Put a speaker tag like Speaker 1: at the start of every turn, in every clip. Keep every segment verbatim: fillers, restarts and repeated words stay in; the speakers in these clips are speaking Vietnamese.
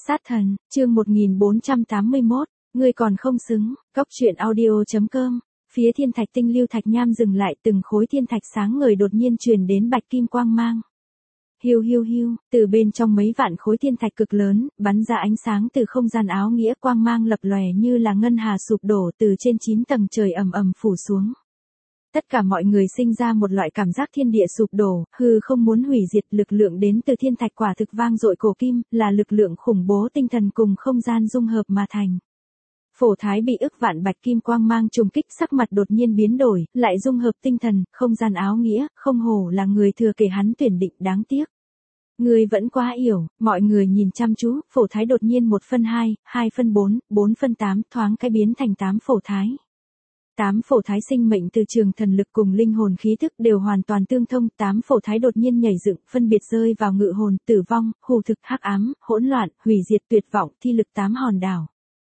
Speaker 1: Sát thần, chương một nghìn bốn trăm tám mươi mốt, ngươi còn không xứng, cóc truyện audio.com. Phía thiên thạch tinh lưu thạch nham dừng lại, từng khối thiên thạch sáng ngời đột nhiên truyền đến bạch kim quang mang. Hiu hiu hiu, từ bên trong mấy vạn khối thiên thạch cực lớn, bắn ra ánh sáng từ không gian áo nghĩa, quang mang lập lòe như là ngân hà sụp đổ từ trên chín tầng trời ầm ầm phủ xuống. Tất cả mọi người sinh ra một loại cảm giác thiên địa sụp đổ, hư không muốn hủy diệt, lực lượng đến từ thiên thạch quả thực vang dội cổ kim, là lực lượng khủng bố tinh thần cùng không gian dung hợp mà thành. Phổ Thái bị ức vạn bạch kim quang mang trùng kích, sắc mặt đột nhiên biến đổi, lại dung hợp tinh thần, không gian áo nghĩa, không hổ là người thừa kể hắn tuyển định, đáng tiếc. Người vẫn quá yểu, mọi người nhìn chăm chú, Phổ Thái đột nhiên một phân hai, hai phân bốn, bốn phân tám, thoáng cái biến thành tám Phổ Thái. Tám Phổ Thái sinh mệnh từ trường thần lực cùng linh hồn khí thức đều hoàn toàn tương thông, tám Phổ Thái đột nhiên nhảy dựng, phân biệt rơi vào ngự hồn, tử vong, hù thực, hắc ám, hỗn loạn, hủy diệt, tuyệt vọng, thi lực tám hòn đảo.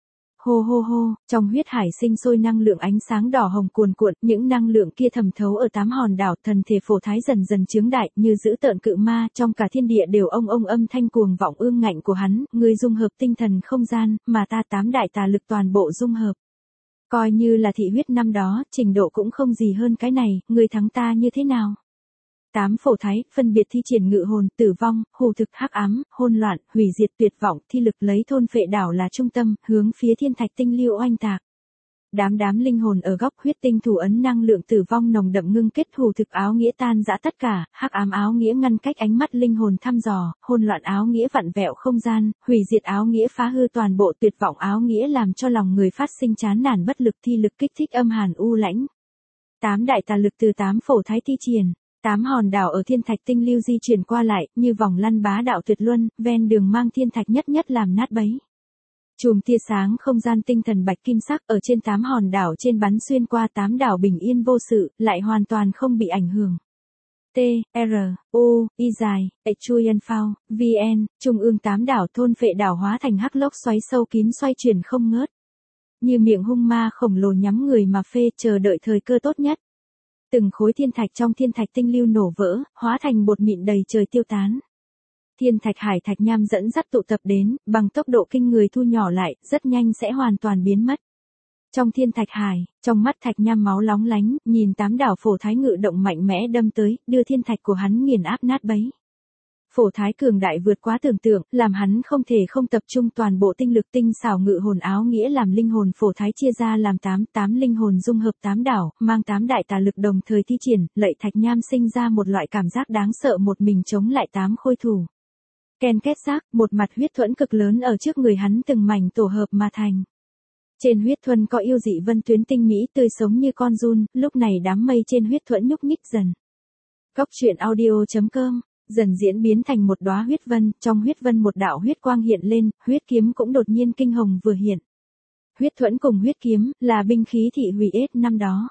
Speaker 1: Hô hô hô, trong huyết hải sinh sôi năng lượng ánh sáng đỏ hồng cuồn cuộn, những năng lượng kia thẩm thấu ở tám hòn đảo, thần thể Phổ Thái dần dần chướng đại, như dữ tợn cự ma, trong cả thiên địa đều ông ông âm thanh cuồng vọng ương ngạnh của hắn, ngươi dung hợp tinh thần không gian, mà ta tám đại tà lực toàn bộ dung hợp. Coi như là thị huyết năm đó, trình độ cũng không gì hơn cái này, ngươi thắng ta như thế nào? Tám Phổ Thái, phân biệt thi triển ngự hồn, tử vong, hù thực, hắc ám, hỗn loạn, hủy diệt, tuyệt vọng, thi lực lấy thôn phệ đảo là trung tâm, hướng phía thiên thạch tinh lưu oanh tạc. Đám đám linh hồn ở góc huyết tinh thủ ấn năng lượng tử vong nồng đậm ngưng kết, hù thực áo nghĩa tan rã tất cả, hắc ám áo nghĩa ngăn cách ánh mắt linh hồn thăm dò, hỗn loạn áo nghĩa vặn vẹo không gian, hủy diệt áo nghĩa phá hư toàn bộ, tuyệt vọng áo nghĩa làm cho lòng người phát sinh chán nản bất lực, thi lực kích thích âm hàn u lãnh. Tám đại tà lực từ tám Phổ Thái thi triển. Tám hòn đảo ở thiên thạch tinh lưu di chuyển qua lại, như vòng lăn bá đạo tuyệt luân, ven đường mang thiên thạch nhất nhất làm nát bấy. Chùm tia sáng không gian tinh thần bạch kim sắc ở trên tám hòn đảo trên bắn xuyên qua, tám đảo bình yên vô sự, lại hoàn toàn không bị ảnh hưởng. T, R, U, Y dài, Chuyen Phao, V N, trung ương tám đảo thôn phệ đảo hóa thành hắc lốc xoáy sâu kín xoay chuyển không ngớt. Như miệng hung ma khổng lồ nhắm người mà phê, chờ đợi thời cơ tốt nhất. Từng khối thiên thạch trong thiên thạch tinh lưu nổ vỡ, hóa thành bột mịn đầy trời tiêu tán. Thiên thạch hải thạch nham dẫn dắt tụ tập đến, bằng tốc độ kinh người thu nhỏ lại, rất nhanh sẽ hoàn toàn biến mất. Trong thiên thạch hải, trong mắt thạch nham máu lóng lánh, nhìn tám đảo Phổ Thái ngự động mạnh mẽ đâm tới, đưa thiên thạch của hắn nghiền áp nát bấy. Phổ Thái cường đại vượt quá tưởng tượng, làm hắn không thể không tập trung toàn bộ tinh lực tinh xảo ngự hồn áo nghĩa làm linh hồn Phổ Thái chia ra làm tám, tám linh hồn dung hợp tám đảo, mang tám đại tà lực đồng thời thi triển, lậy thạch nham sinh ra một loại cảm giác đáng sợ, một mình chống lại tám khôi thủ. Ken két xác, một mặt huyết thuẫn cực lớn ở trước người hắn từng mảnh tổ hợp mà thành. Trên huyết thuẫn có yêu dị vân tuyến tinh mỹ tươi sống như con giun, lúc này đám mây trên huyết thuẫn nhúc nhích dần. Cóc truyện audio.com dần diễn biến thành một đóa huyết vân, trong huyết vân một đạo huyết quang hiện lên, huyết kiếm cũng đột nhiên kinh hồng vừa hiện. Huyết thuẫn cùng huyết kiếm, là binh khí thị hủy ết năm đó.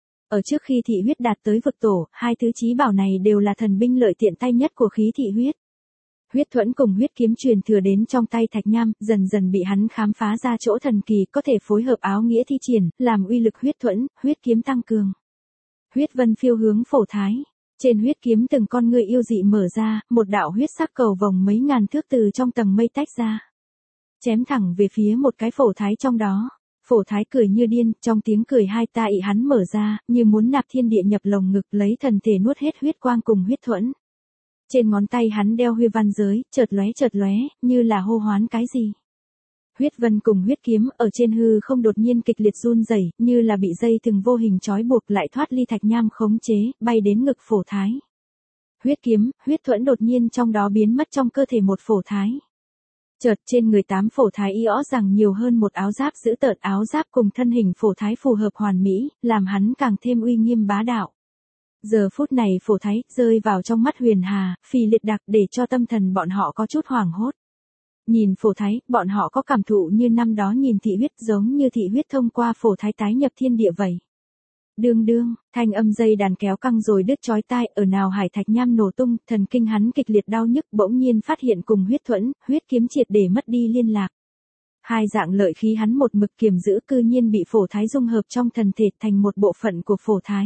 Speaker 1: Ở trước khi thị huyết đạt tới vực tổ, hai thứ chí bảo này đều là thần binh lợi tiện tay nhất của khí thị huyết. Huyết thuẫn cùng huyết kiếm truyền thừa đến trong tay thạch nham, dần dần bị hắn khám phá ra chỗ thần kỳ, có thể phối hợp áo nghĩa thi triển, làm uy lực huyết thuẫn, huyết kiếm tăng cường. Huyết vân phiêu hướng Phổ Thái. Trên huyết kiếm từng con ngươi yêu dị mở ra, một đạo huyết sắc cầu vòng mấy ngàn thước từ trong tầng mây tách ra. Chém thẳng về phía một cái Phổ Thái trong đó. Phổ Thái cười như điên, trong tiếng cười hai ta ị hắn mở ra, như muốn nạp thiên địa nhập lồng ngực, lấy thần thể nuốt hết huyết quang cùng huyết thuẫn. Trên ngón tay hắn đeo huy văn giới, chợt lóe chợt lóe, như là hô hoán cái gì. Huyết vân cùng huyết kiếm ở trên hư không đột nhiên kịch liệt run rẩy, như là bị dây thừng vô hình trói buộc, lại thoát ly thạch nham khống chế, bay đến ngực Phổ Thái. Huyết kiếm, huyết thuẫn đột nhiên trong đó biến mất trong cơ thể một Phổ Thái. Chợt trên người tám Phổ Thái y rõ rằng nhiều hơn một áo giáp dữ tợn, áo giáp cùng thân hình Phổ Thái phù hợp hoàn mỹ, làm hắn càng thêm uy nghiêm bá đạo. Giờ phút này Phổ Thái rơi vào trong mắt Huyền Hà, Phi Liệt đặc, để cho tâm thần bọn họ có chút hoảng hốt. Nhìn Phổ Thái, bọn họ có cảm thụ như năm đó nhìn thị huyết, giống như thị huyết thông qua Phổ Thái tái nhập thiên địa vậy. Đương đương, thanh âm dây đàn kéo căng rồi đứt chói tai, ở nào hải thạch nham nổ tung, thần kinh hắn kịch liệt đau nhức, bỗng nhiên phát hiện cùng huyết thuẫn, huyết kiếm triệt để mất đi liên lạc. Hai dạng lợi khí hắn một mực kiềm giữ cư nhiên bị Phổ Thái dung hợp trong thần thể thành một bộ phận của Phổ Thái.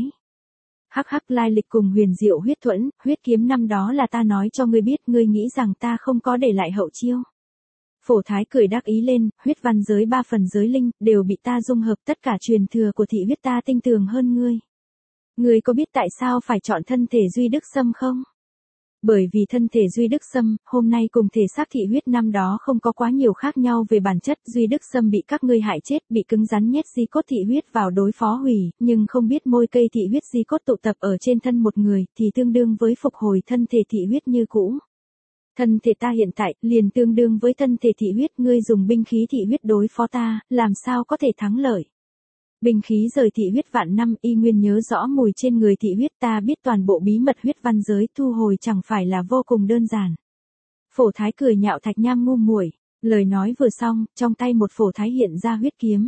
Speaker 1: Hắc hắc, lai lịch cùng huyền diệu huyết thuẫn, huyết kiếm năm đó là ta nói cho ngươi biết, ngươi nghĩ rằng ta không có để lại hậu chiêu. Phổ Thái cười đắc ý lên, huyết văn giới ba phần giới linh, đều bị ta dung hợp, tất cả truyền thừa của thị huyết ta tinh tường hơn ngươi. Ngươi có biết tại sao phải chọn thân thể Duy Đức Sâm không? Bởi vì thân thể Duy Đức Sâm, hôm nay cùng thể xác thị huyết năm đó không có quá nhiều khác nhau về bản chất. Duy Đức Sâm bị các ngươi hại chết, bị cứng rắn nhét di cốt thị huyết vào đối phó hủy, nhưng không biết môi cây thị huyết di cốt tụ tập ở trên thân một người, thì tương đương với phục hồi thân thể thị huyết như cũ. Thân thể ta hiện tại, liền tương đương với thân thể thị huyết, ngươi dùng binh khí thị huyết đối phó ta, làm sao có thể thắng lợi. Binh khí rời thị huyết vạn năm, y nguyên nhớ rõ mùi trên người thị huyết, ta biết toàn bộ bí mật huyết văn giới, thu hồi chẳng phải là vô cùng đơn giản. Phổ Thái cười nhạo Thạch Nham ngu muội, lời nói vừa xong, trong tay một Phổ Thái hiện ra huyết kiếm.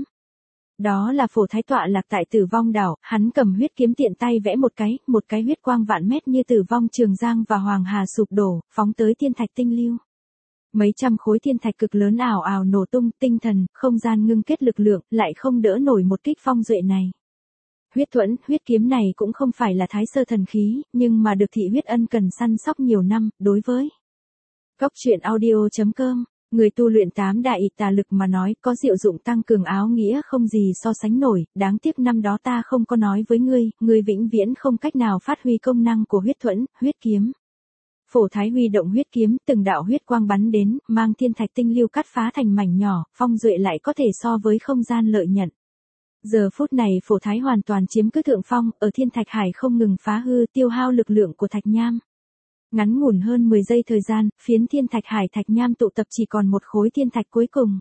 Speaker 1: Đó là Phổ Thái tọa lạc tại Tử Vong đảo, hắn cầm huyết kiếm tiện tay vẽ một cái, một cái huyết quang vạn mét như Tử Vong Trường Giang và Hoàng Hà sụp đổ, phóng tới thiên thạch tinh lưu. Mấy trăm khối thiên thạch cực lớn ảo ảo nổ tung, tinh thần, không gian ngưng kết lực lượng, lại không đỡ nổi một kích phong duệ này. Huyết thuẫn, huyết kiếm này cũng không phải là thái sơ thần khí, nhưng mà được thị huyết ân cần săn sóc nhiều năm, đối với Cốc truyện audio chấm com, người tu luyện tám đại tà lực mà nói, có diệu dụng tăng cường áo nghĩa không gì so sánh nổi, đáng tiếc năm đó ta không có nói với ngươi, ngươi vĩnh viễn không cách nào phát huy công năng của huyết thuẫn, huyết kiếm. Phổ Thái huy động huyết kiếm, từng đạo huyết quang bắn đến, mang thiên thạch tinh lưu cắt phá thành mảnh nhỏ, phong duệ lại có thể so với không gian lợi nhận. Giờ phút này Phổ Thái hoàn toàn chiếm cứ thượng phong, ở thiên thạch hải không ngừng phá hư, tiêu hao lực lượng của Thạch Nham. Ngắn ngủn hơn mười giây thời gian, phiến thiên thạch hải Thạch Nham tụ tập chỉ còn một khối thiên thạch cuối cùng.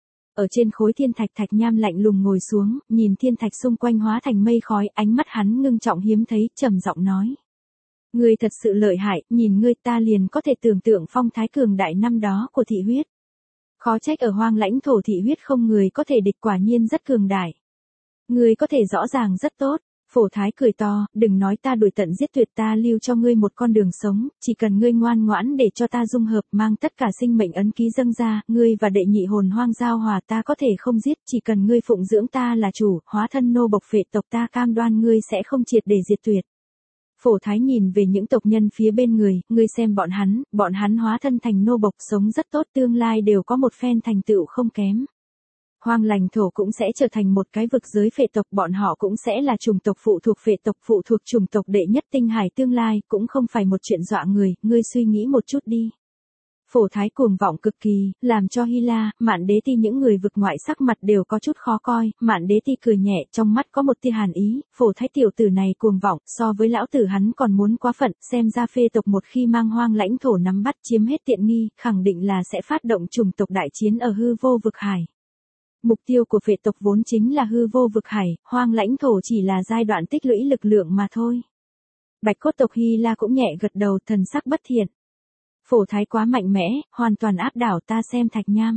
Speaker 1: Ở trên khối thiên thạch Thạch Nham lạnh lùng ngồi xuống, nhìn thiên thạch xung quanh hóa thành mây khói, ánh mắt hắn ngưng trọng hiếm thấy, trầm giọng nói. Ngươi thật sự lợi hại, nhìn ngươi ta liền có thể tưởng tượng phong thái cường đại năm đó của thị huyết. Khó trách ở hoang lãnh thổ thị huyết không người có thể địch, quả nhiên rất cường đại. Ngươi có thể rõ ràng rất tốt. Phổ Thái cười to, đừng nói ta đuổi tận giết tuyệt, ta lưu cho ngươi một con đường sống, chỉ cần ngươi ngoan ngoãn để cho ta dung hợp, mang tất cả sinh mệnh ấn ký dâng ra, ngươi và đệ nhị hồn hoang giao hòa ta có thể không giết, chỉ cần ngươi phụng dưỡng ta là chủ, hóa thân nô bộc phệ tộc, ta cam đoan ngươi sẽ không triệt để diệt tuyệt. Phổ Thái nhìn về những tộc nhân phía bên người, ngươi xem bọn hắn, bọn hắn hóa thân thành nô bộc sống rất tốt, tương lai đều có một phen thành tựu không kém. Hoang Lành thổ cũng sẽ trở thành một cái vực giới phệ tộc, bọn họ cũng sẽ là chủng tộc phụ thuộc phệ tộc, phụ thuộc chủng tộc đệ nhất tinh hải, tương lai cũng không phải một chuyện dọa người, ngươi suy nghĩ một chút đi. Phổ Thái cuồng vọng cực kỳ, làm cho Hy La, Mạn Đế Ti những người vực ngoại sắc mặt đều có chút khó coi, Mạn Đế Ti cười nhẹ, trong mắt có một tia hàn ý, Phổ Thái tiểu tử này cuồng vọng, so với lão tử hắn còn muốn quá phận, xem ra phê tộc một khi mang hoang lãnh thổ nắm bắt chiếm hết tiện nghi, khẳng định là sẽ phát động chủng tộc đại chiến ở hư vô vực hải. Mục tiêu của phệ tộc vốn chính là hư vô vực hải, hoang lãnh thổ chỉ là giai đoạn tích lũy lực lượng mà thôi. Bạch cốt tộc Hy La cũng nhẹ gật đầu, thần sắc bất thiện. Phổ Thái quá mạnh mẽ, hoàn toàn áp đảo, ta xem Thạch Nham.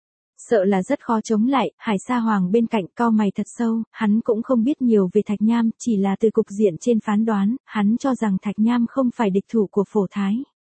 Speaker 1: Sợ là rất khó chống lại, Hải Sa Hoàng bên cạnh cau mày thật sâu, hắn cũng không biết nhiều về Thạch Nham, chỉ là từ cục diện trên phán đoán, hắn cho rằng Thạch Nham không phải địch thủ của Phổ Thái.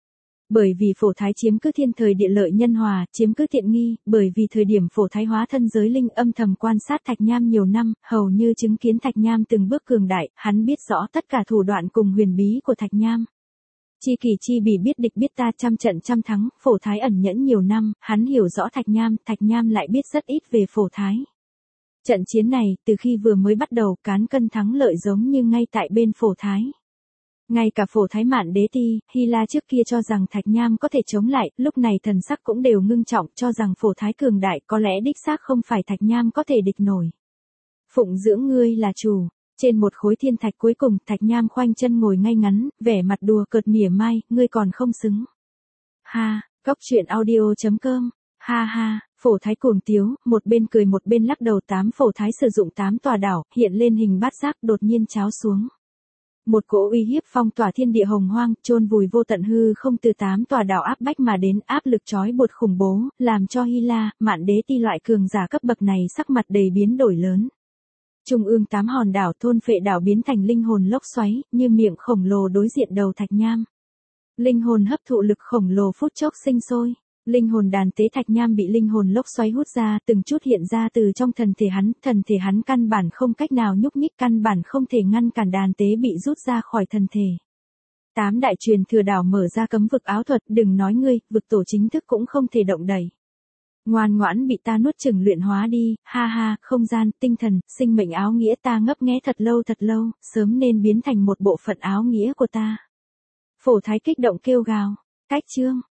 Speaker 1: Bởi vì Phổ Thái chiếm cứ thiên thời địa lợi nhân hòa, chiếm cứ tiện nghi, bởi vì thời điểm Phổ Thái hóa thân giới linh âm thầm quan sát Thạch Nham nhiều năm, hầu như chứng kiến Thạch Nham từng bước cường đại, hắn biết rõ tất cả thủ đoạn cùng huyền bí của Thạch Nham. Chi kỳ chi bỉ biết địch biết ta, trăm trận trăm thắng, Phổ Thái ẩn nhẫn nhiều năm, hắn hiểu rõ Thạch Nham, Thạch Nham lại biết rất ít về Phổ Thái. Trận chiến này, từ khi vừa mới bắt đầu, cán cân thắng lợi giống như ngay tại bên Phổ Thái. Ngay cả Phổ Thái, Mạn Đế Ti, Hy La trước kia cho rằng Thạch Nham có thể chống lại, lúc này thần sắc cũng đều ngưng trọng, cho rằng Phổ Thái cường đại, có lẽ đích xác không phải Thạch Nham có thể địch nổi. Phụng dưỡng ngươi là chủ. Trên một khối thiên thạch cuối cùng, Thạch Nham khoanh chân ngồi ngay ngắn, vẻ mặt đùa cợt mỉa mai, ngươi còn không xứng. Ha, Cốc truyện audio chấm com, ha ha, Phổ Thái cuồng tiếu, một bên cười một bên lắc đầu. Tám Phổ Thái sử dụng tám tòa đảo, hiện lên hình bát giác, đột nhiên cháo xuống. Một cỗ uy hiếp phong tỏa thiên địa hồng hoang, chôn vùi vô tận hư không, từ tám tòa đảo áp bách mà đến, áp lực trói buộc khủng bố, làm cho Hy La, Mạn Đế Ti loại cường giả cấp bậc này sắc mặt đầy biến đổi lớn. Trung ương tám hòn đảo thôn phệ đảo biến thành linh hồn lốc xoáy, như miệng khổng lồ đối diện đầu Thạch Nham. Linh hồn hấp thụ lực khổng lồ phút chốc sinh sôi. Linh hồn đàn tế Thạch Nham bị linh hồn lốc xoáy hút ra, từng chút hiện ra từ trong thần thể hắn, thần thể hắn căn bản không cách nào nhúc nhích, căn bản không thể ngăn cản đàn tế bị rút ra khỏi thần thể. Tám đại truyền thừa đảo mở ra cấm vực áo thuật, đừng nói ngươi, vực tổ chính thức cũng không thể động đẩy. Ngoan ngoãn bị ta nuốt chửng luyện hóa đi, ha ha, không gian, tinh thần, sinh mệnh áo nghĩa ta ngấp nghé thật lâu thật lâu, sớm nên biến thành một bộ phận áo nghĩa của ta. Phổ Thái kích động kêu gào, cách chương.